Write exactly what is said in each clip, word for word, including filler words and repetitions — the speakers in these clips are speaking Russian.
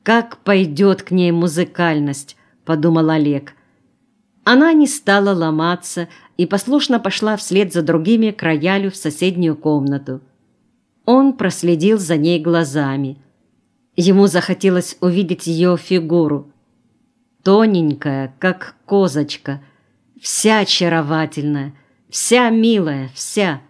как пойдет к ней музыкальность», – подумал Олег. Она не стала ломаться и послушно пошла вслед за другими к роялю в соседнюю комнату. Он проследил за ней глазами. Ему захотелось увидеть ее фигуру. Тоненькая, как козочка, вся очаровательная, вся милая, вся.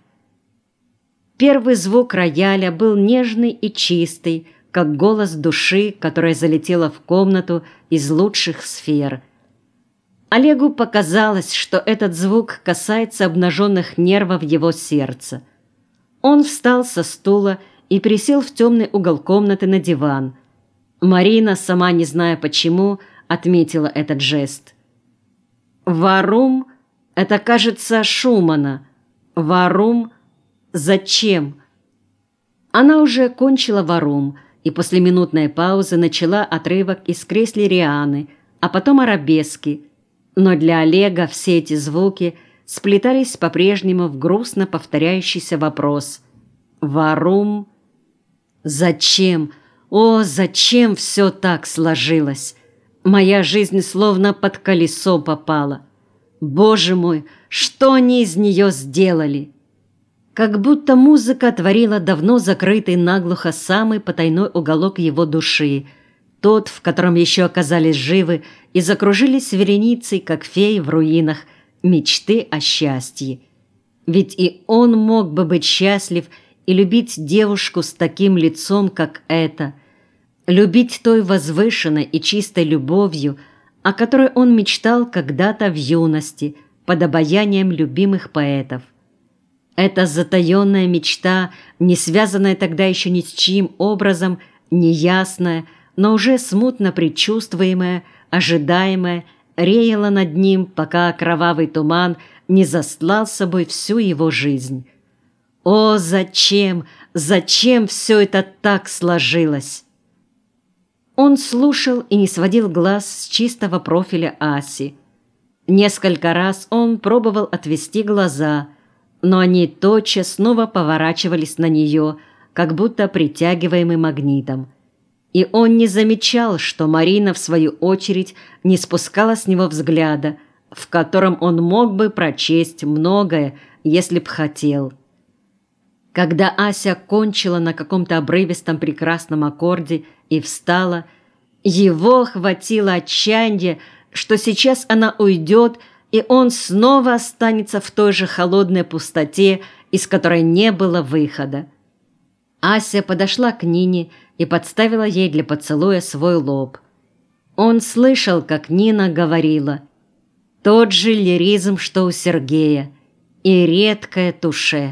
Первый звук рояля был нежный и чистый, как голос души, которая залетела в комнату из лучших сфер. Олегу показалось, что этот звук касается обнаженных нервов его сердца. Он встал со стула и присел в темный угол комнаты на диван. Марина, сама не зная почему, отметила этот жест. «Варум — это, кажется, Шумана. Варум — зачем?» Она уже кончила варум и после минутной паузы начала отрывок из Креслерианы, а потом арабески. Но для Олега все эти звуки сплетались по-прежнему в грустно повторяющийся вопрос. «Варум? Зачем? О, зачем все так сложилось? Моя жизнь словно под колесо попала. Боже мой, что они из нее сделали?» Как будто музыка отворила давно закрытый наглухо самый потайной уголок его души, тот, в котором еще оказались живы и закружились вереницей, как феи в руинах, мечты о счастье. Ведь и он мог бы быть счастлив и любить девушку с таким лицом, как эта, любить той возвышенной и чистой любовью, о которой он мечтал когда-то в юности, под обаянием любимых поэтов. Эта затаенная мечта, не связанная тогда еще ни с чьим образом, неясная, но уже смутно предчувствуемая, ожидаемая, реяла над ним, пока кровавый туман не застлал собой всю его жизнь. О, зачем, зачем все это так сложилось? Он слушал и не сводил глаз с чистого профиля Аси. Несколько раз он пробовал отвести глаза, но они тотчас снова поворачивались на нее, как будто притягиваемый магнитом. И он не замечал, что Марина, в свою очередь, не спускала с него взгляда, в котором он мог бы прочесть многое, если б хотел. Когда Ася кончила на каком-то обрывистом прекрасном аккорде и встала, его охватило отчаяние, что сейчас она уйдет, и он снова останется в той же холодной пустоте, из которой не было выхода. Ася подошла к Нине и подставила ей для поцелуя свой лоб. Он слышал, как Нина говорила: «Тот же лиризм, что у Сергея, и редкое туше».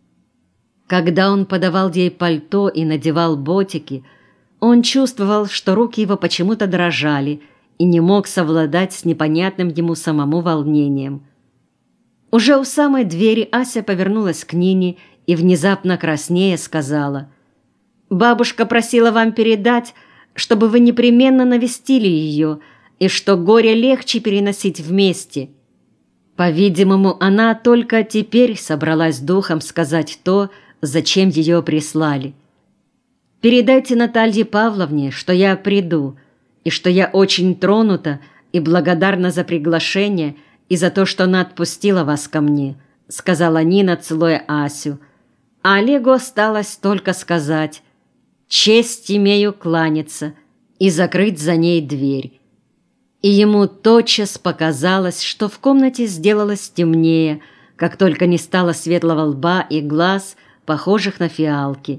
Когда он подавал ей пальто и надевал ботики, он чувствовал, что руки его почему-то дрожали, и не мог совладать с непонятным ему самому волнением. Уже у самой двери Ася повернулась к Нине и, внезапно краснея, сказала: «Бабушка просила вам передать, чтобы вы непременно навестили ее, и что горе легче переносить вместе». По-видимому, она только теперь собралась духом сказать то, зачем ее прислали. «Передайте Наталье Павловне, что я приду, и что я очень тронута и благодарна за приглашение и за то, что она отпустила вас ко мне», — сказала Нина, целуя Асю. А Олегу осталось только сказать: «Честь имею кланяться», и закрыть за ней дверь. И ему тотчас показалось, что в комнате сделалось темнее, как только не стало светлого лба и глаз, похожих на фиалки.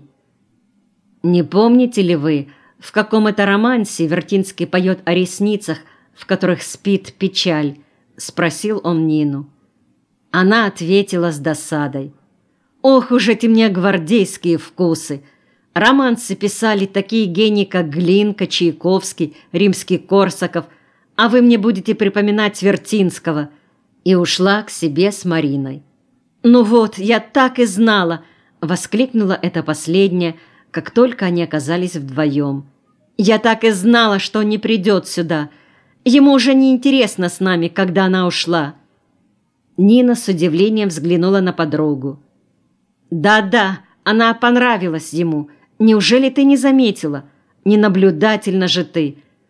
Не помните ли вы, в каком это романсе Вертинский поет о ресницах, в которых спит печаль? — спросил он Нину. Она ответила с досадой: «Ох уж эти мне гвардейские вкусы! Романсы писали такие гении, как Глинка, Чайковский, Римский-Корсаков, а вы мне будете припоминать Вертинского». И ушла к себе с Мариной. «Ну вот, я так и знала!» — воскликнула эта последняя, как только они оказались вдвоем. «Я так и знала, что он не придет сюда. Ему уже не интересно с нами, когда она ушла». Нина с удивлением взглянула на подругу. «Да-да, она понравилась ему. Неужели ты не заметила? Ненаблюдательно же ты.